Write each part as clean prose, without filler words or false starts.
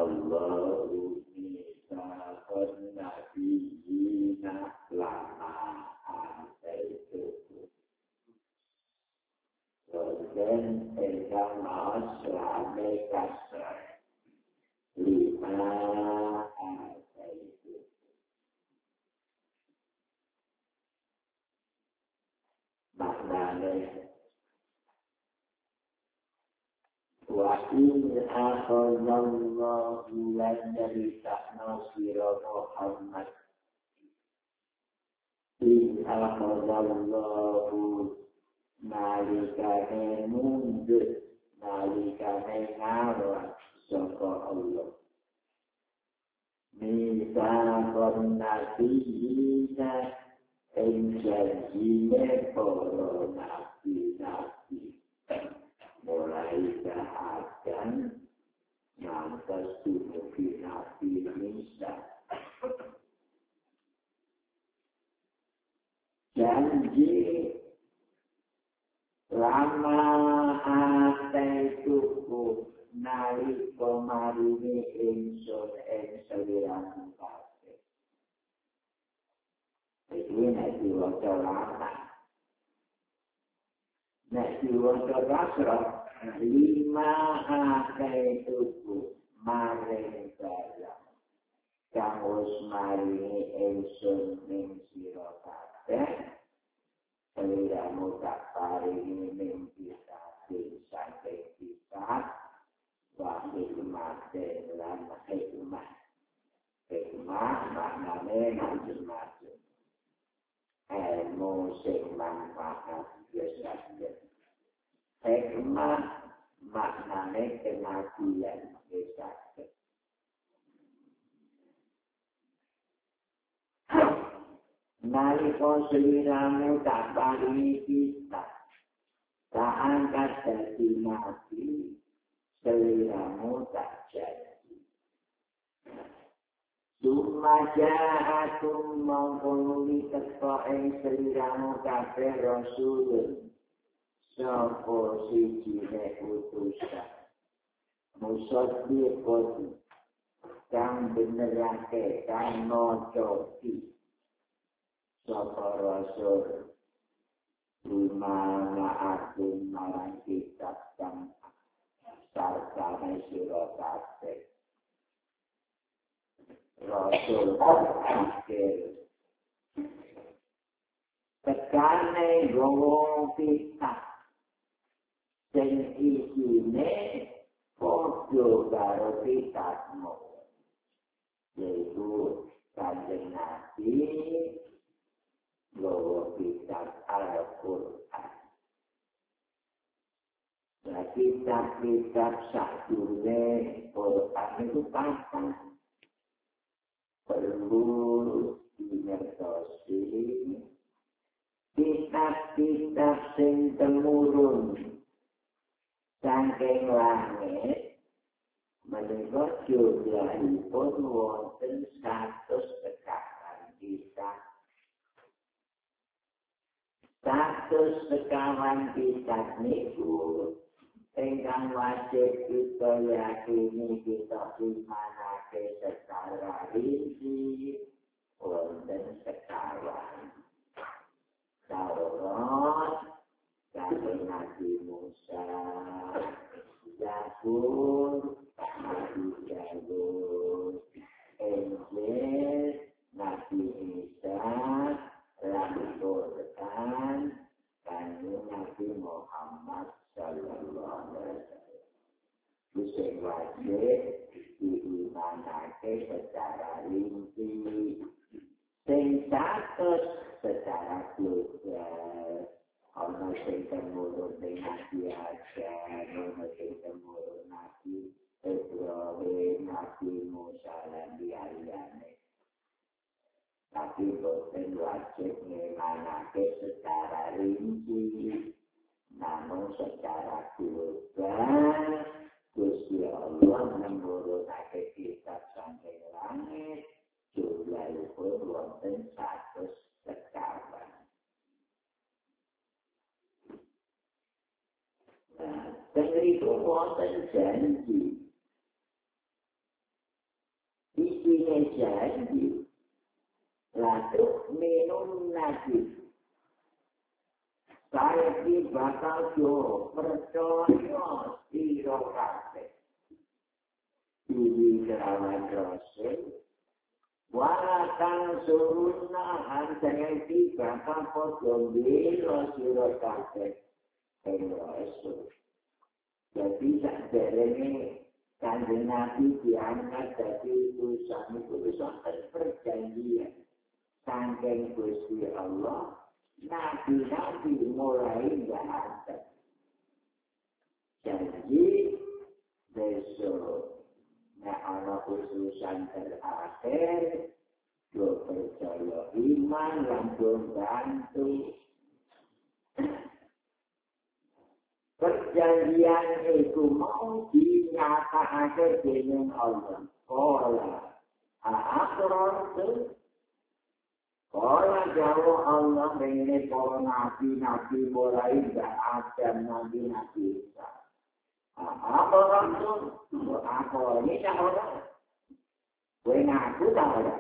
Allahu mitsaqan nabiyina lama ataitu. Dan pegang masalah kasar lima ataitu. Maknanya wa in akhadallahu lan yarita'na sira Muhammad in akhadallahu nalikane mundur nalikane ngawak saka Allah misakon nabiyina ing janjine para nabi-nabi mulai keadaan ngantos dumugi Nabi Isa. Janji lama ataitu nalika maringi ingsun ing seliramu kabeh. Iki nek diwaca lama. Nek diwaca kasra lima ataitu maring barang kang wis maringi ingsun ing sira kabeh. Seliramu tak paringi ning kita sampai kita hikmah lan hikmah. Hikmah maknane macam-macam. Ilmu sing manfaat biasa. Hikmah maknane kematian biasa. Nalika seliramu tak paringi kita, tak angkat dadi nabi, seliramu tak jadi. Sumaja'akum mongkoni teko ing seliramu kabeh rasul, sapa sijine utusan. Musaddiqun kang benerake kang ngocoki. Sapa rasul lima ma'akum marang kitab kang sartane sira kabeh. Rasul akhir tekane gowo kitab sing isine padha karo kitabmu yaitu Kanjeng Nabi bahwa kitab Al-Quran. Nah, kitab-kitab sadurunge Quran itu pasang perlu dimentosi. Kitab-kitab sing temurun saking langit menika jumlahipun wonten 100 sekawan kitab. 100 sekawan kitab niku ingkang wajib kita yakini kita imanake secara rinci wonten sekawan. Taurat, Kanjeng Nabi Musa, Zabur, Nabi Daud, Injil, Nabi Isa, Al-Quran, Kanjeng Nabi Muhammad sallallahu alaihi wasallam. Bisa wajib diimanake secara rinci, sing status secara global. Ana sing temurun Nabi Adam, ana sing temurun Nabi Ibrahim, Nabi Musa lan liyane. Tapi boten wajib ngimanake secara rinci, namun secara global Gusti Allah menurunake kitab saking langit jumlahipun wonten 100 sekawan. Nah, tengeriku wonten janji minum nabi. Saya bakal yo percaya sira kabeh. Iki kelawan Rasul. Wala tansuruna antara bakal padha bela sira kabeh. Rasul. Jadi sakderenge Kanjeng Nabi diangkat dari utusan perjanjian. Saking Gusti Allah, nabi-nabi mulai nggak ada. Jadi besok, ada utusan terakhir, do percaya iman langsung bantu. Perjanjian itu mau dinyatakan dengan Allah. Kola, kola jauh Allah mengenai para nabi-nabi mulai dan Adam nabi-nabi Isa. Apa langsung? Apa ini tak orang? Gue ngaku tak orang.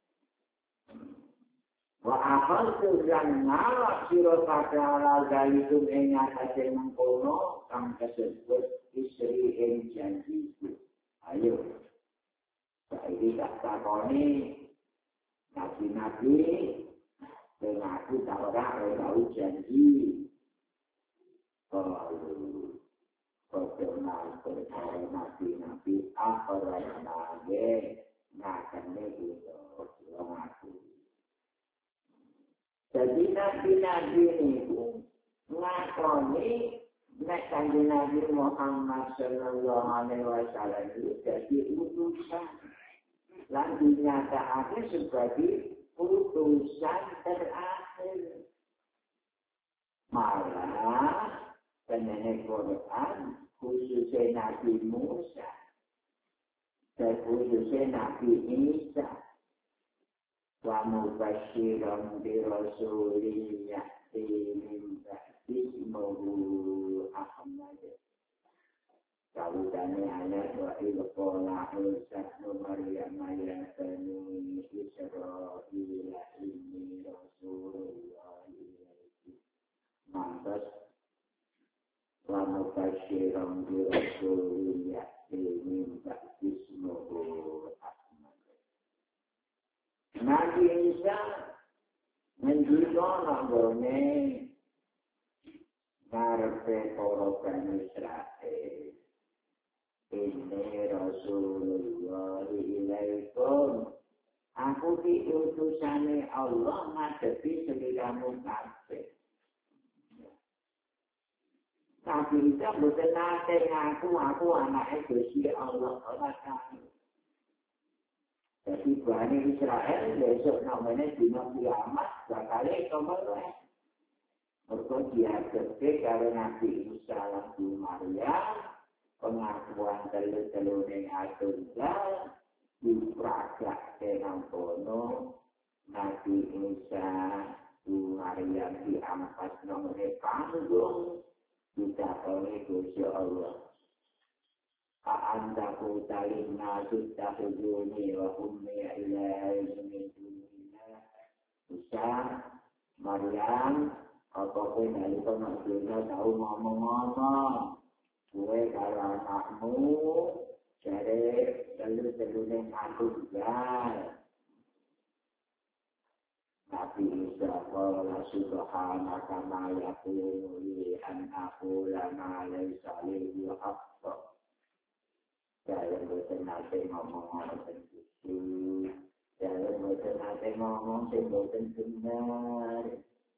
Wa akal tujuan ngalak siro pada galitum ingatasi mengkono kang tersebut istri yang janji itu. Ayo, saya tak takoni nabi-nabi mengaku tak orang tahu janji. Kalau perkenal perkara nabi-nabi apa yang nabi ngakannya gitu mengaku. Jadi nabi-nabi itu ngakoni nek Kanjeng Nabi Muhammad sallallahu alaihi wasallam itu jadi utusan. Lan dinyatakan sebagai utusan terakhir. Malah penene Quran khususnya Nabi Musa dan khususnya Nabi Isa. Wa mubasyiran bi rasulin ya'ti min ba'di ismuhu Ahmad. Kawitane ayat wa ilqala Isa ibn Maryam ya bani Israil inni rasulullah ilaikum. Mantas wa mubasyiran bi rasulin ya'ti min ba'di ismuhu Nabi Isa menjual nanggone ngarepe para Bani Israil. Ini Rasulullah ilaikum. Aku diutusane Allah ngadepi seliramu kabeh. Nabi Isa mboten nate ngaku anake Gusti Allah ora kan. Jadi Bani Israel besok namanya dina kiamat bakal kembali. Mereka dihadapi karena Nabi Isa langsung Maryam pengakuan telur-telur yang tunggal diperagak dengan kono Nabi Isa Maryam diangkat nomornya panggung ditakoni Gusti Allah. A'antaku talimna tuttahuduni wa ummi ilaihi min dunillah. Isa, Maryam, apapun dari pengajiannya tahu ngomong-ngomong. Gue kalau anakmu, jadi telur-telurnya aku juga. Nabi Isa qala subhanaka ma yakunu li an aqula ma laysa li bihaqqin. Jangan bertenang ngomong tentu. Jangan bertenang ngomong semboten benar.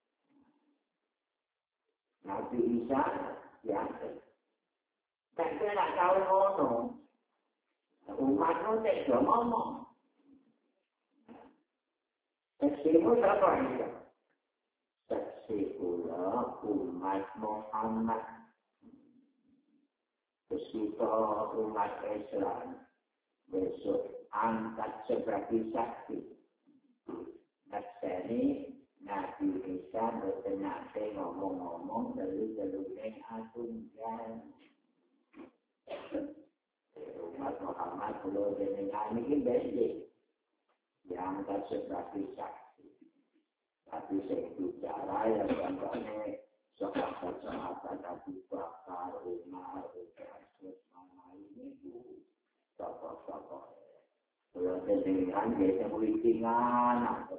Nabi Isa ya. Tak kira tahu ngomong. Umatmu tak ngomong. Saksimu siapa itu? Saksi pula umat Muhammad. Kita umat Islam besok angkat sebagai saksi. Naksani Nabi Isa bertenang ngomong-ngomong lalu-lalu atunggal. Umat Muhammad perlu dengan ini beda. Diangkat sebagai saksi. Nabi sing bicara ya contohnya sahabat Abu Bakar, Umar, Utsman, ini tokoh-tokoh. Kalau kedengaran biasa witingan atau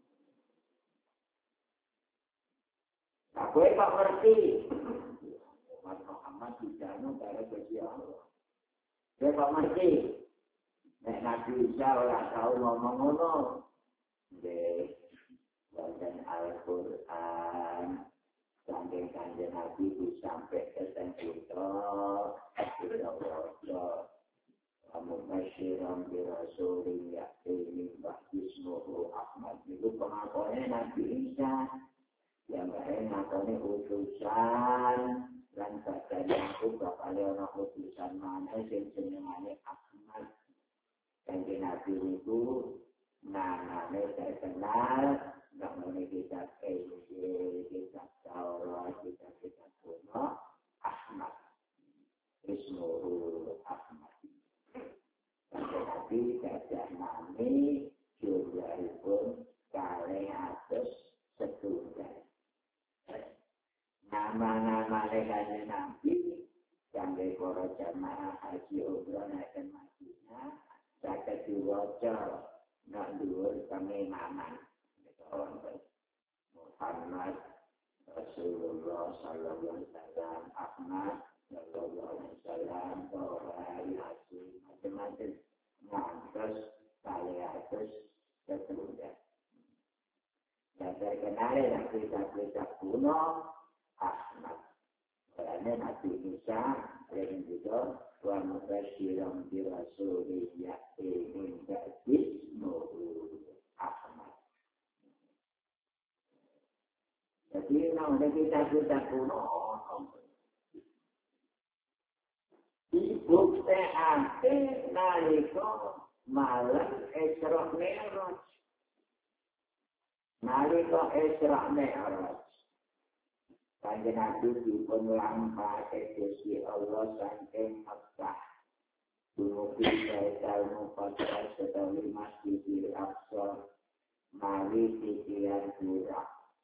aku tak ngerti. Muhammad dijanu dari Gusti Allah. Dia tak ngerti. Nek Nabi Isa ora tahu ngomong ngono. Nggih. Wonten Al-Qur'an saking Kanjeng Nabi sampai ke Sentito. Kamu masyiram di Rasulullah ya'ini ba'dismuhu Ahmad. Itu pengakuannya Nabi Isa. Yang lain ngakuannya utusan. Dan badannya aku bakal ada utusan mana yang senengannya Ahmad. Kanjeng Nabi itu namanya saya kenal. Namanya kitab Injil, kitab Taurat, kitab kuno Ahmad. Ismuhu Ahmad. Tapi gajah nami jumlahipun kalih atus setunggal. Nama-nama kanjeng Nabi kangge para jamaah haji umrah nek Madinah saged diwaca nek dhuwur penginaman. Muhammad Rasulullah sallallahu alaihi wasallam Ahmad sallallahu alaihi wasallam Yasin macam-macam ngantos kaliatus setunggal. Dan terkenal yang kisah-kisah kuno Ahmad. Karena Nabi Isa yang juga wa mubasyiran bi Rasulillah min ba'dismuhu Ahmad. Jadi namanya kisah-kisah kuno dibuktekake nalika malam Isra Mi'raj. Nalika Isra Mi'raj Kanjeng Nabi dipun lampahake Gusti Allah saking Mekkah dumugi Baitul Muqaddas utawi Masjidil Aqsa mari titian Burak.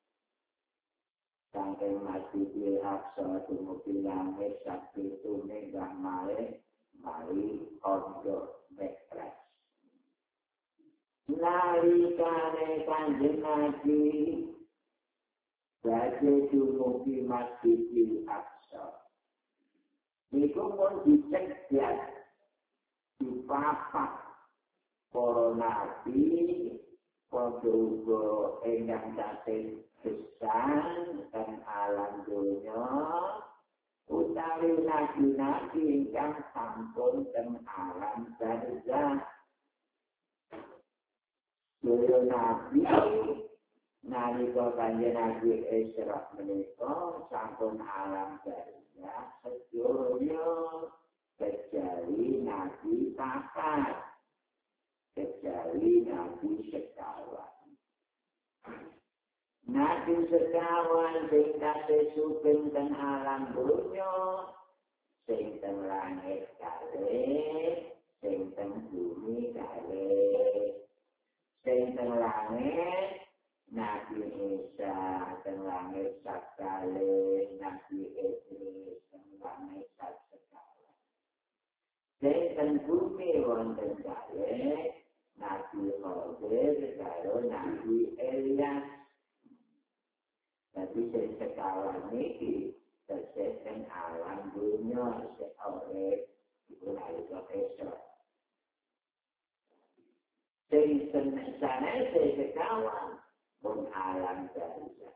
Saking Masjidil Aqsa dumugi langit sakti tune gak mari ondo Mi'raj. Nalikane Kanjeng Nabi Raja dumugi Masjidil Aqsa. Niku pun dicegah, dipapak para nabi, padha ingkang tasih besar dan alam dunya, utawi nabi-nabi ingkang sampun teng alam barzakh. Daya nabi nalika Kanjeng Nabi Isra menika sampun alam barzakh sedaya kecuali Nabi papat, kecuali Nabi sekawan. Nabi sekawan sing tasih sugeng teng alam dunya, sing teng langit kalih, sing teng bumi kalih, sing teng langit Nabi Isa teng langit sakale, Nabi Idris teng langit sakale. Sing teng bumi wonten kalih Nabi Khadir karo Nabi Ilyas. Tapi sing sekawan niki tesih alam dunya seorang iku nalika Isra. Sing sanes sekawan pun alam barzakh.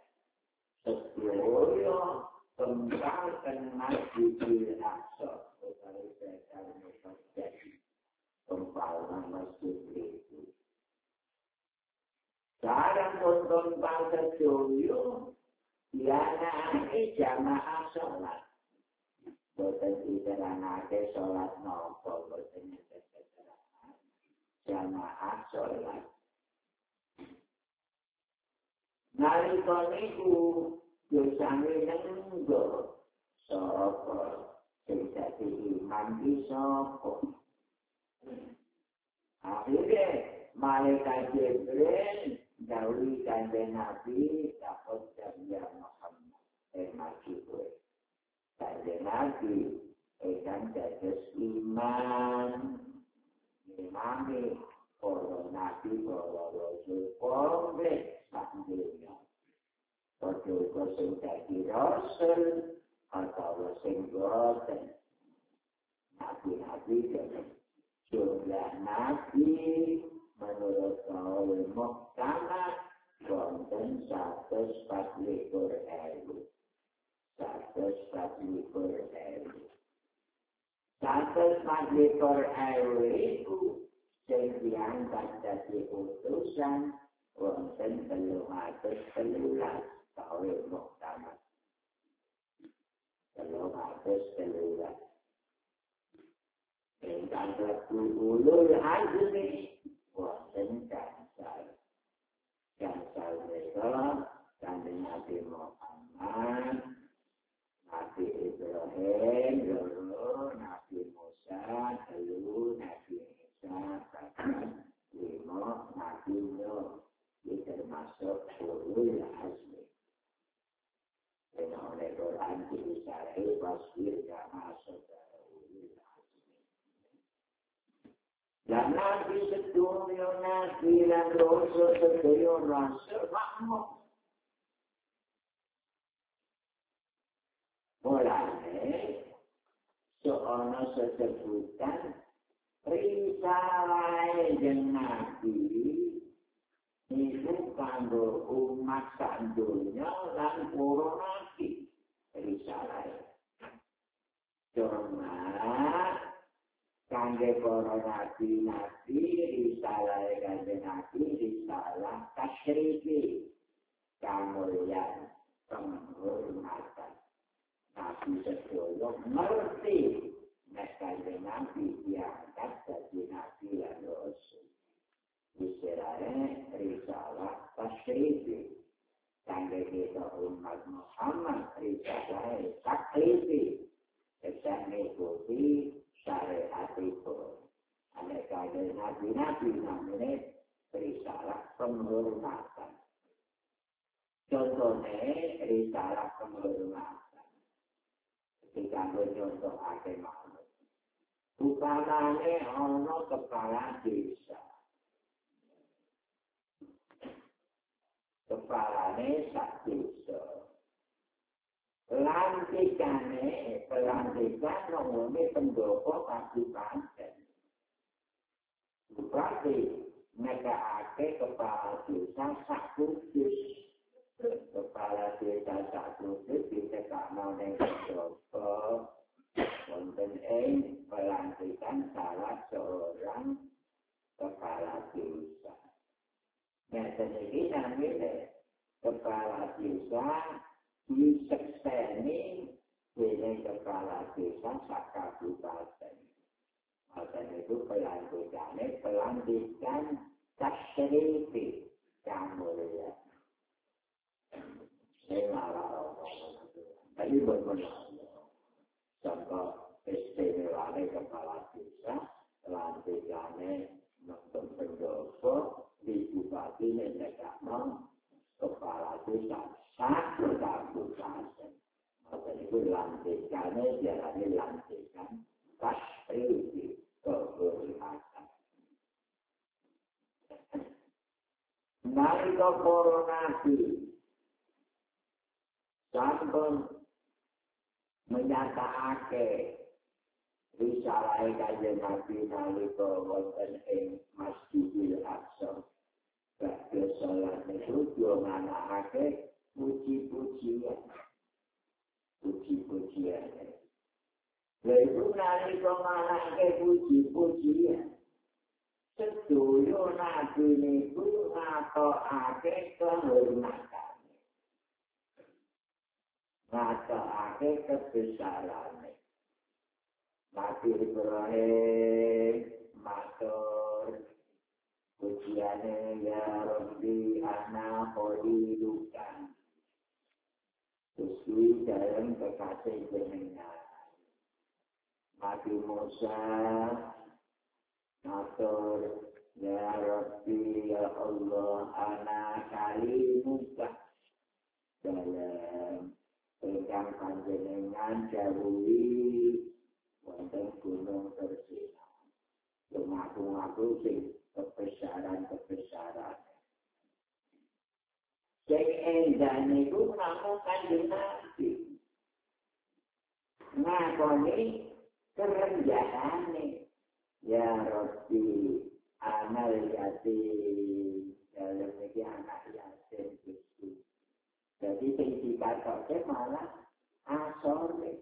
Sedaya kembangkan Masjidil Aqsa utawi Baitul Muqaddas. Kembangkan masjid itu. Sekarang pun kembang sedaya dianakake jamaah sholat. Boten diteranake sholat nopo, boten diteranake jamaah sholat. Nalika niku dosane nenggo sapa sing dadi imam iki sapa. Akhire malaikat Jibril Dawi kanjeng Nabi dapat jamiah Muhammad maju kowe. Kanjeng Nabi kan dados iman imami para nabi para rasul komplit sak dunya. Padha sing dadi rasul atau sing boten. Nabi-nabi jumlah nabi menurut kaul Muqtamah wonten 144.000. 144.000 itu sing diangkat dadi utusan wonten 313 kaul Muqtamah. 313. Ingkang ulul azmi wonten Kansal mereka kanjeng Nabi Muhammad, Nabi Ibrahim, loro, Nabi Musa, telu, Nabi Isa, papat, lima, Nabi Nuh. Ini termasuk ulul azmi. Dan oleh Quran diisarai wasfir kama saudara ulul azmi. Dan Nabi sedunia Nabi dan Rasul sedunia Rasul makmur. Mulanya seorang sesebutan risalah yang Nabi itu kanggo umat sandunya dan para nabi risalah. Cuma kangge para nabi risalah kanjeng Nabi risalah tasyrifi kamulyan penghormatan. Nabi sedaya ngerti nek kanjeng Nabi diangkat dadi nabi lan rasul. Istilahnya risalah tasyrifi kangge kita umat Muhammad risalah taklifi bisa mengikuti syariat itu. Ada kaidah nabi-nabi namanya risalah penghormatan. Contohnya risalah penghormatan. Ketika contoh agama, umpamanya ono kepala desa, kepalanya sak desa. Pelantikan ngomongnya pendopo kabupaten. Bupati ngekake kepala desa sak kudus. Kepala desa sak kudus ditekakno ning pendopo. Wonten ing pelantikan salah seorang kepala desa. Ngeten iki namine kepala desa disekseni dengan kepala desa sak kabupaten. Maka itu pelantikan tasyrifi kamulya. Saya malah tadi bermenang. Contoh istimewanya kepala desa, pelantikannya nonton pendopo di bupati nekakno kepala desa satu kabupaten. Maka itu lantikannya jalani lantikan tasyrifi kehormatan. Nalika para nabi sampun menyatakake risalah kanjeng Nabi nalika wonten ing Masjidil Aqsa. Badhe salat niku dianakake puji-pujian. Puji-pujian. Lalu nalika manake puji-pujian. Sedaya nabi niku ngatokake kehormatan. Ngatokake kebesaran. Nabi Ibrahim matur pujiane ya Rabbi ana kholilukan. Gusti dalam kekasih jenengan. Nabi Musa matur Ya Rabbi ya Allah ana kalimuka dalam ingkang panjenengan dawuhi wonten gunung Persina. Lumaku-maku sing kebesaran-kebesaran. Sing endah niku namung Kanjeng Nabi. Ngakoni kerenjahane. Ya Rabbi anak yatim dalam ini anak yatim itu. Jadi sing dikatakan malah asore.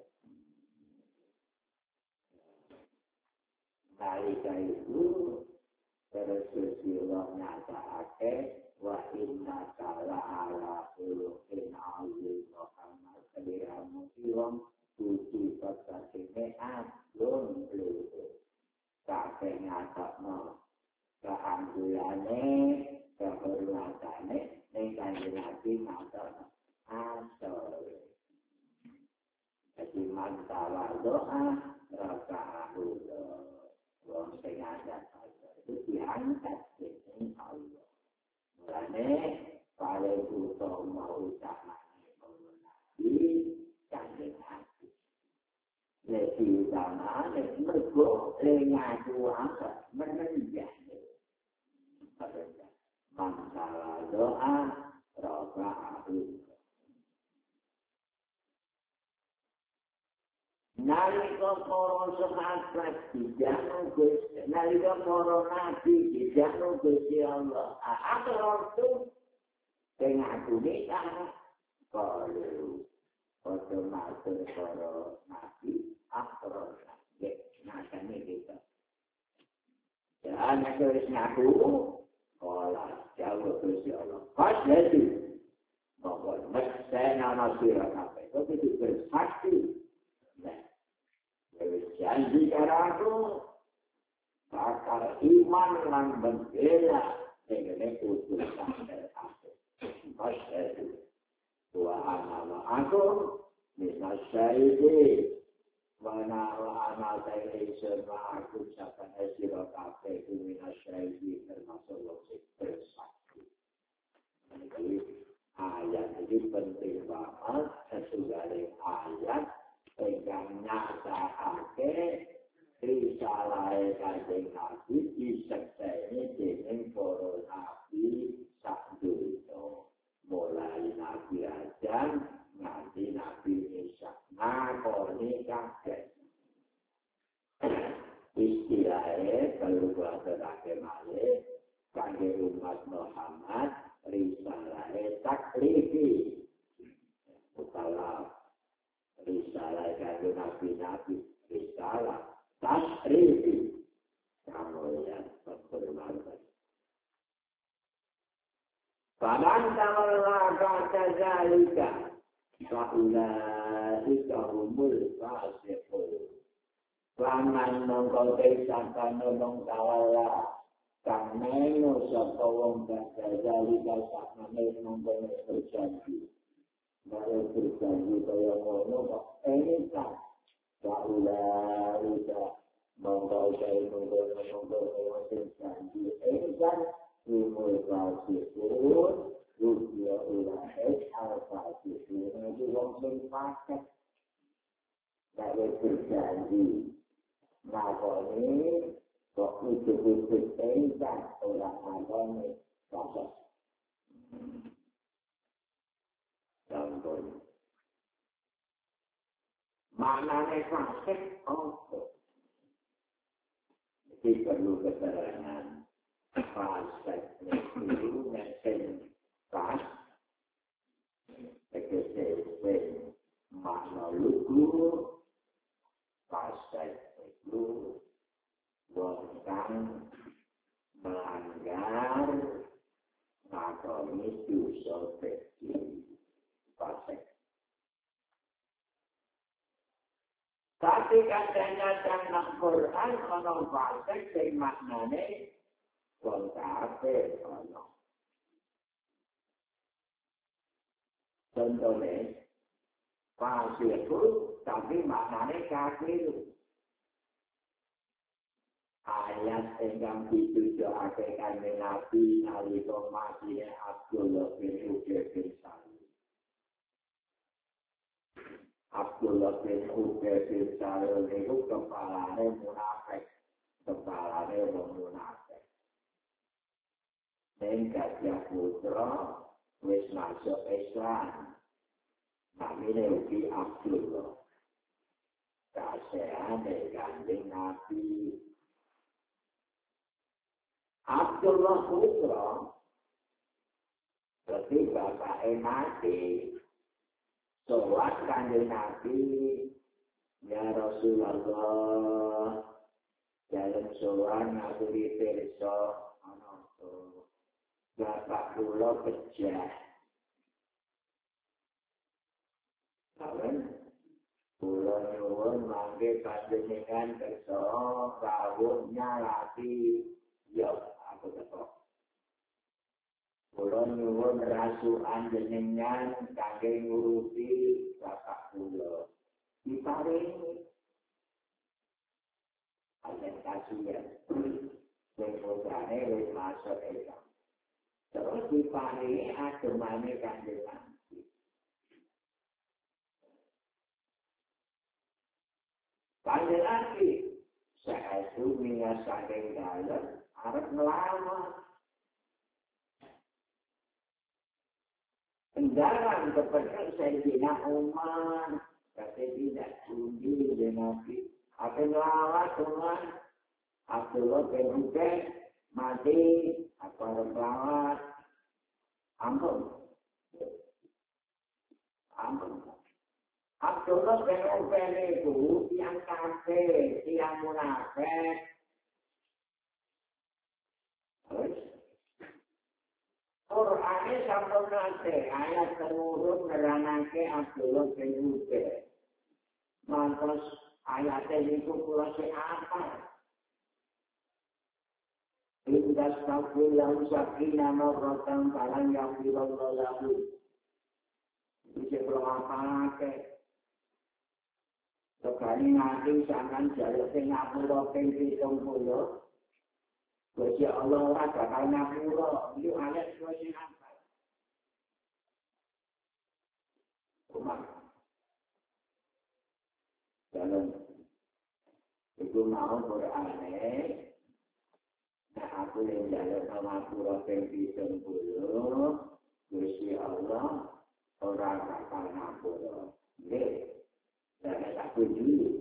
Nalika itu Rasulullah nyataake wa inna kala ala khuluqin azim Muhammad sallallahu alaihi puji pasane agung lho. Kabeh ngatakno keanggulane, kehormatane, ning Kanjeng Nabi ngatakno asore. Jadi mantawa doa, raka'ahu wong sing ada itu diangkat dening Allah. Mulane paling utama utamane Nabi Kanjeng Nabi. Lebih utama, mergo ngadu apa menenjah. Masalah doa, raka'ahu. Nalika para sahabat dijangkau Gusti, nalika para nabi dijangkau Gusti Allah. Akhir itu dengan dunia kalau otomatis para nabi akhir ya nasane kita. Jangan terus ngaku, kalau jauh Gusti Allah. Pas itu, bahwa saya nama sirah apa itu bersaksi. Janji karaku bakal iman lan membela dengan utusan dari aku. Masyarakat wa ana aku misal syahidi mana ana dari semua aku capai hasil kafe minat syahidi termasuk wajib bersaksi. Jadi ayat ini penting banget sesuai ayat yang nyatake risalah Kanjeng Nabi disekseni dening para nabi sak donya. Mulai Nabi Adam nganti Nabi Isa. Ngakoni kabeh. Istilahnya kalau bahasa malih kangge umat Muhammad risalah taklifi. Utawa risalah kanggo nabi-nabi, risalah tasrifi. Kamu yang bermanfaat. Faman tawalla kadzalika fa ulaika humul fasiqun. Faman mongko tekan nang tawalla kang menu sapa wong kadzalika sakmene mongko berjanji. Baru berjanji kaya ngono kok enak. Kaulah udah monggo kaya monggo berjanji enak. Umur fasihun, rupiah ulahid al-fasihun. Itu orang yang pakai. Dari berjanji. Maka ini, kok ujuk-ujuk enak orang-orang ini pakai. Contohnya. Maknanya fasih, Jadi perlu keterangan. Fasik itu mesin pas, tegese makna lugu, fasik itu wong kang melanggar ngakoni dosa kecil fasik. Tapi kadang-kadang nang Quran ana fasik sing maknane wong kafir ana. Contohnya, fasik itu tapi maknanya kafir. ayat ingkang ditujuake kanjeng Nabi nalika mati Abdullah bin Ubay bin Salul. Abdullah bin Ubay bin Salul itu kepalane munafik, kepalane wong munafik. Ning Gajah Putra wis masuk Islam. Namine ugi Abdullah. Kasehane kanjeng Nabi. Abdullah Putra ketika bapake mati, sowan kanjeng Nabi, ya Rasulullah, jalan sowan ngaturi pirsa ana bapak kula pejah. Kawan, kula nyuwun mangke panjenengan kersa rawuh nyalati ya aku tetep. Kula nyuwun rasukan jenengan kangge ngurusi bapak kula. Diparingi ajen kasihan. Sing putrane wis masuk Islam. Terus diparingi agemane kanjeng Nabi. Kanjeng Nabi saestu mingas saking dalem arep nglawan. Penjarang kepada Sayyidina Umar, kata tidak sudi dengan Nabi. Apa ngelawan Umar, Abdullah bin Ubay mati, apa ngelawan, ampun. Abdullah bin Ubay itu yang kafir, yang munafik. Qur'ane sampun nate ayat temurun nerangake Abdullah bin Ubay. Mantos ayate niku kula sing apa? Indas taqul lahu sakina marratan falan yaqbilullahu lahu. Bisa berapake? Sekali nanti sampean jaluk sing ngapura ping 70. Gusti Allah ora bakal ngapura, iki ayat sing apa? Umar. Dalam itu mau Qur'ane, nah aku yang jaluk ngapura ping 70, Gusti Allah ora bakal ngapura. Nggih. Dan tak kunjungi.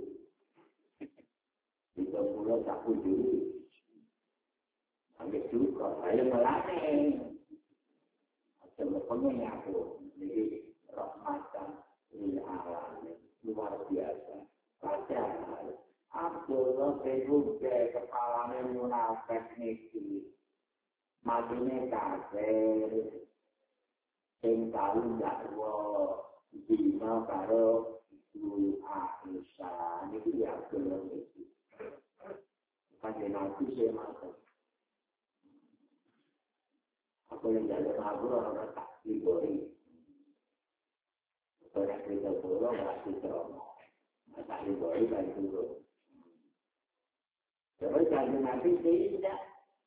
70 tak kunjungi. Ambil juga, saya melatih. Sebenarnya aku, jadi rahmatan lil alamin, luar biasa. Padahal Abdullah bin Ubay kepalanya munafik niki, matine kafir, sing tahu nggak dina karo Ibu Aisyah, niki ya Abdullah niki. Kanjeng Nabi saya maksud. Aku yang jalan aku orang tak dibori. Orang kita pulau masih ceromo. Tak dibori balik dulu. Terus kanjeng Nabi tidak.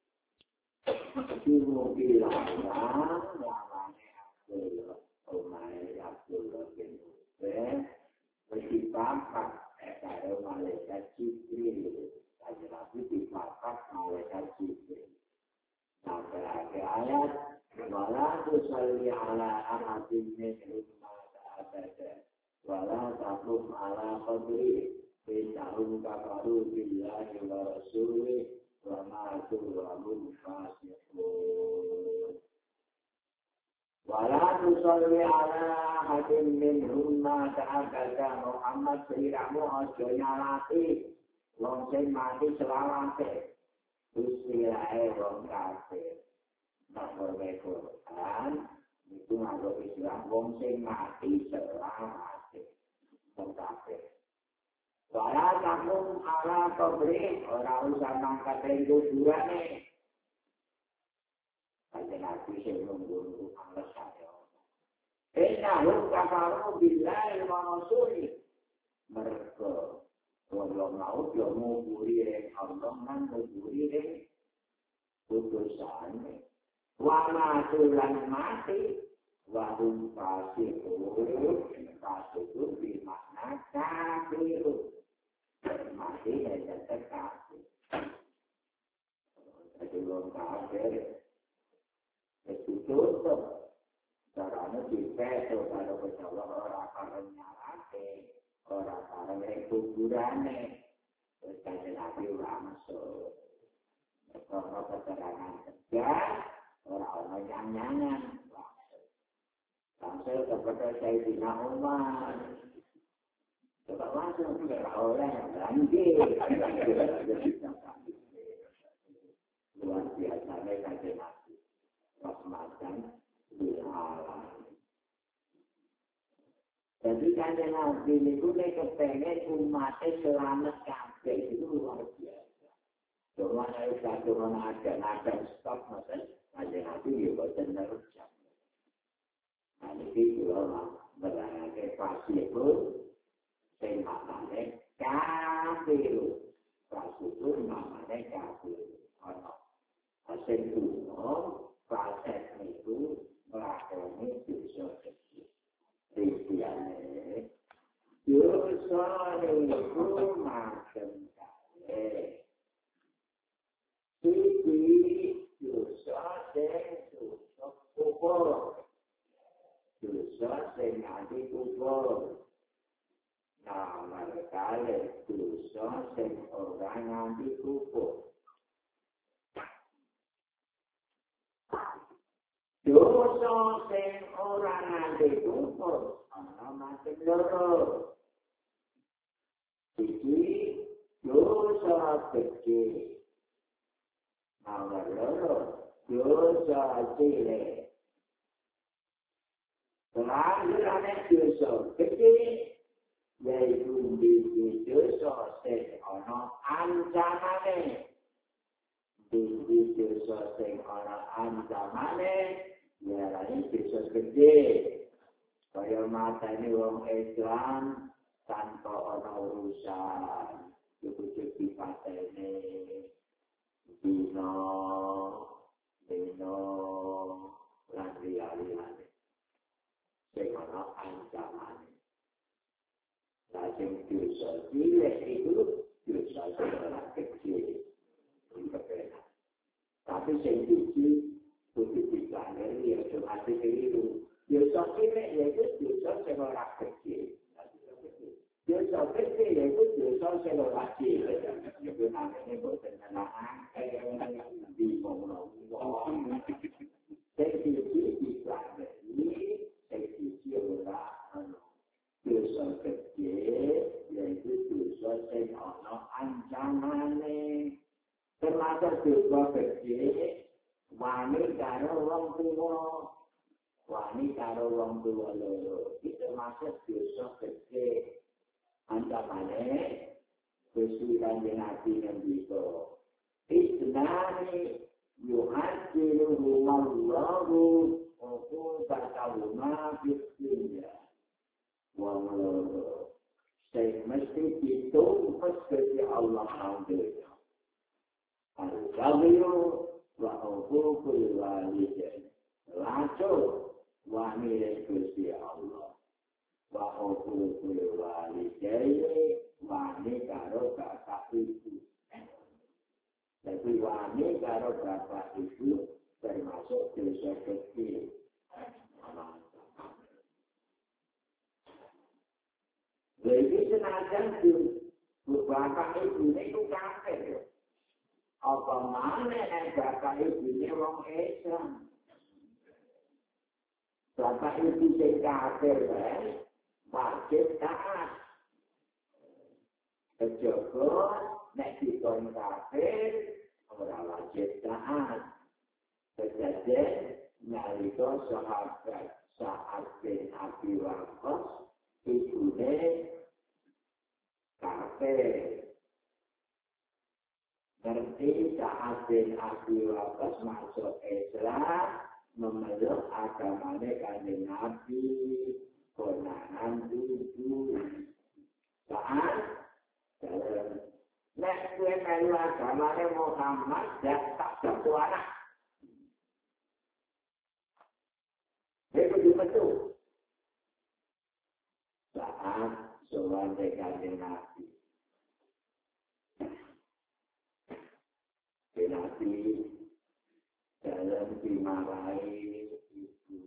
Cuma bilang, namanya Abdullah. Umay Abdullah bin Ubay. Mesti pampak. Kalau malaikat Jibril. Kanjeng Nabi dipapak malaikat Jibril. Sampai akhir ayat, wala tusalli ala ahadin minhum mata abada, wala taqum ala qabri, innahum kafaru billahi wa rasulih, wa matu wa hum fasiqun. Wala tusalli ala ahadin minhum mata abada, Muhammad sirahmu ojo nyalati, wong sing mati selawase. Istilahnya orang kafir. Menurut Quran, itu menurut Islam, wong sing mati selawase. Wong kafir. Wala takum ala kubri, orang usah mangkat dari kuburan. Kanjeng Nabi sing nunggu alasan ya. Innahum kafaru billahi wa rasulih. Mereka Kalau mau dia nguburi Allah kan nguburi putusan. Wama tulan mati, wahum fasiqun bermakna kafir. Mati hanya kafir. Jadi orang kafir itu tutup. Caranya dipeso kalau kejawa orang akan nyalake, orang akan kuburannya. Terus kajian Nabi langsung. Kalau keterangan kerja, orang-orang yang nyanyi. Langsung kepada Sayyidina Umar. Coba langsung ke orang yang banjir. Luar biasa kajian Nabi. Rahmatan lil alamin. Jadi kajian Nabi itu kepengen umatnya selamat kabeh itu luar biasa. Cuma satu orang ada stop maksud kajian Nabi juga benar. Nah ini juga berarti pasti itu saya maknanya kafir. Pasti itu namanya kafir. Hasil umum proses itu melakukan dosa kecil. Ribuannya dosa itu macam kali. Jadi dosa dosa kubur. Dosa nanti kubur. Nah mereka dosa orang nanti kubur. Dosa sing ora nganti kufur ana macem loro. Iki dosa kecil. Nomor loro dosa cilik. Selanjutnya dosa kecil yaitu dosa sing ana ancamane. Dosa sing ana ancamane ya ini dosa gede. Kaya matane wong Islam tanpa ana urusan. Cukup dipatene. Dino lan liyane. Sing ana ancamane. Lajeng dosa cilik itu dosa sing ora kecil. Tapi sing iki kudu dipelajari ya cuma itu. Dosa cilik yaitu dosa sing ora kecil. Dosa kecil yaitu dosa sing ora kecil. Itu namanya boten tenang. Bingung wong. Sing iki dipelajari, sing iki ora dosa kecil yaitu dosa sing ana ancamane. Termasuk dosa kecil, wani karo wong tuwa. Wani karo wong tuwa loro. Itu termasuk dosa kecil. Ancamane, Gusti Kanjeng Nabi ngendika, Isnani yuhadiru Allahu uqubahuma fid dunya. Wong loro. Sing mesti ditumpes Gusti Allah nang Al-Jawiyu wa hukukul walidain. Lacu wani Gusti Allah. Wa hukukul walidain wani karo bapak ibu. Jadi wani karo bapak ibu termasuk dosa kecil. Jadi senajan bapak ibu itu kafir. Apa mana bapak ibunya wong Islam? Bapak ibu sing kafir wajib taat. Kejaba nek dikon kafir ora wajib taat. Kejadian nalika sahabat Sa'ad bin Abi Waqqas ibune kafir. Berarti Sa'ad bin Abi Waqqas masuk Islam, memeluk agamanya Kanjeng Nabi, konangan ibu. Sa'ad dalam melu agamane Muhammad dan tak jatuh anak. Itu betul. Saat sowan dekade Nabi. Nabi dalam dimarahi itu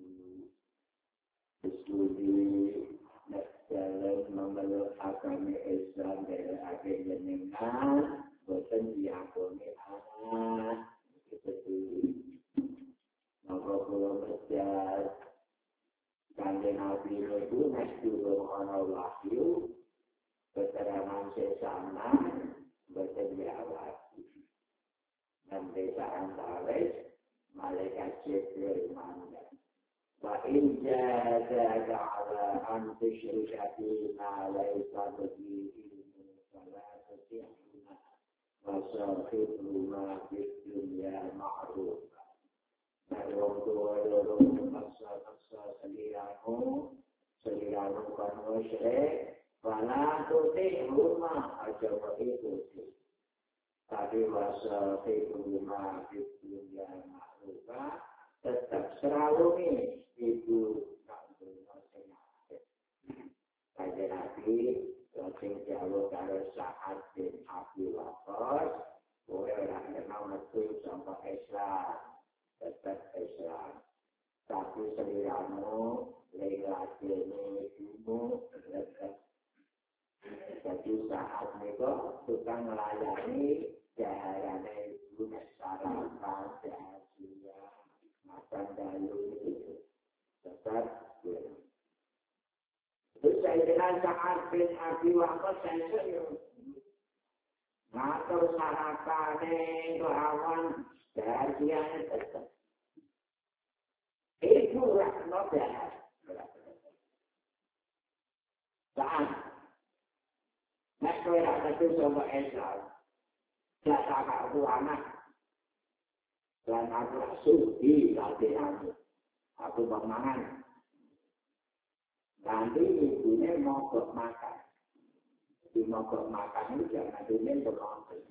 studi dalam memeluk agama Islam dari agama jenengan boten diakoni anak itu maka kula mejar kanjeng Nabi itu nek durung ana wahyu keterangan sesana boten diawasi nanti saat tarik malaikat Jibril mandang. Wa in jadaka ala an tusyrika bima laysa bihi ilmun fala tuti'huma wa sahibhuma fid dunya ma'rufa. Wong tuwa loro maksa seliramu kan musyrik fala tuti'huma aja itu. Tapi masa itu lima itu yang maklumat tetap selalu itu tak bermasalah. Kajian Nabi langsung jauh dari saat bin Abi Waqqas, boleh orang kenal betul sampai Islam, tetap Islam. Tapi seliramu lewat ini ilmu tetap. Jadi saat itu tukang melayani jaharannya itu masyarakat, jahasia, makan dalu itu tetap itu saya dengan saat bin Abi Waqqas saya serius ngatur sarapannya kelawan jahasianya tetap itu rahmat jahat saat nek kowe ra tetu sapa Islam gak tak aku anak dan aku suci latihan aku bermangan nanti ibunya mogok makan di mogok makan itu jangan dunia berkonten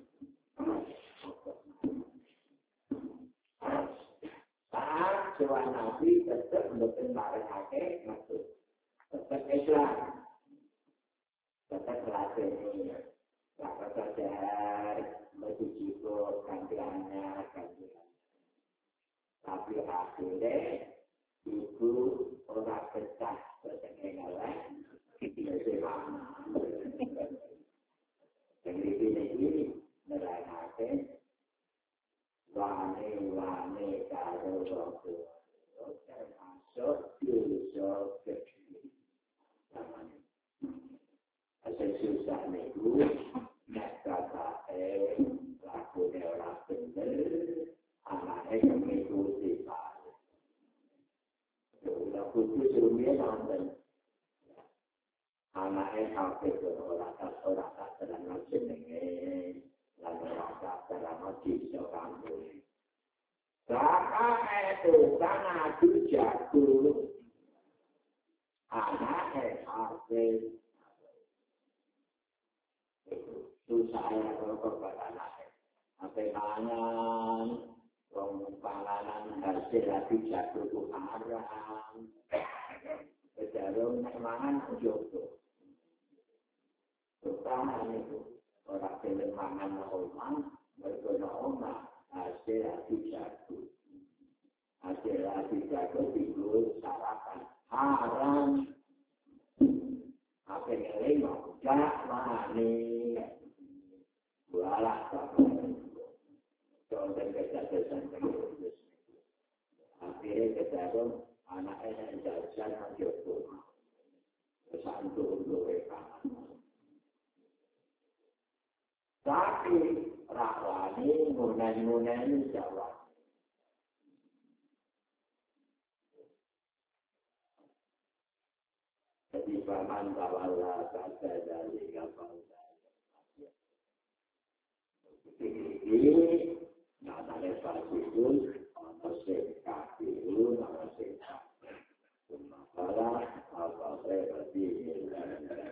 saat seorang Nabi tetap berkendaraan masuk tetap Islam tetap kelasnya ini tak sadar mencuci gantiannya tapi akhirnya ibu orang pecah bertenggelam jadi mana jadi ini melayani wane kalau waktu termasuk dosa kecil namanya asal susah itu nak kata lakunya orang benar anaknya mengikuti pak sudah putus rumia nonton anaknya sampai ke orang tak terang jenenge lalu orang tak terang kisah kampung kakak itu kan aku jatuh anaknya sampai susah ya kalau kepada apa pangan, panganan hasil lagi jatuh ke haram, kejarum mangan jodoh, terutama itu orang film mangan rumah berguna hasil lagi jatuh tidur sarapan haram. Apa yang lain gak mani bualah sampai contoh kejadian terus akhirnya kejadian anaknya jajan jodoh santu untuk rekaman tapi rawani ngunan jawab jadi paman bawala kata dari kapal ini namanya fasidun masih kafirun masih masalah apa saya berarti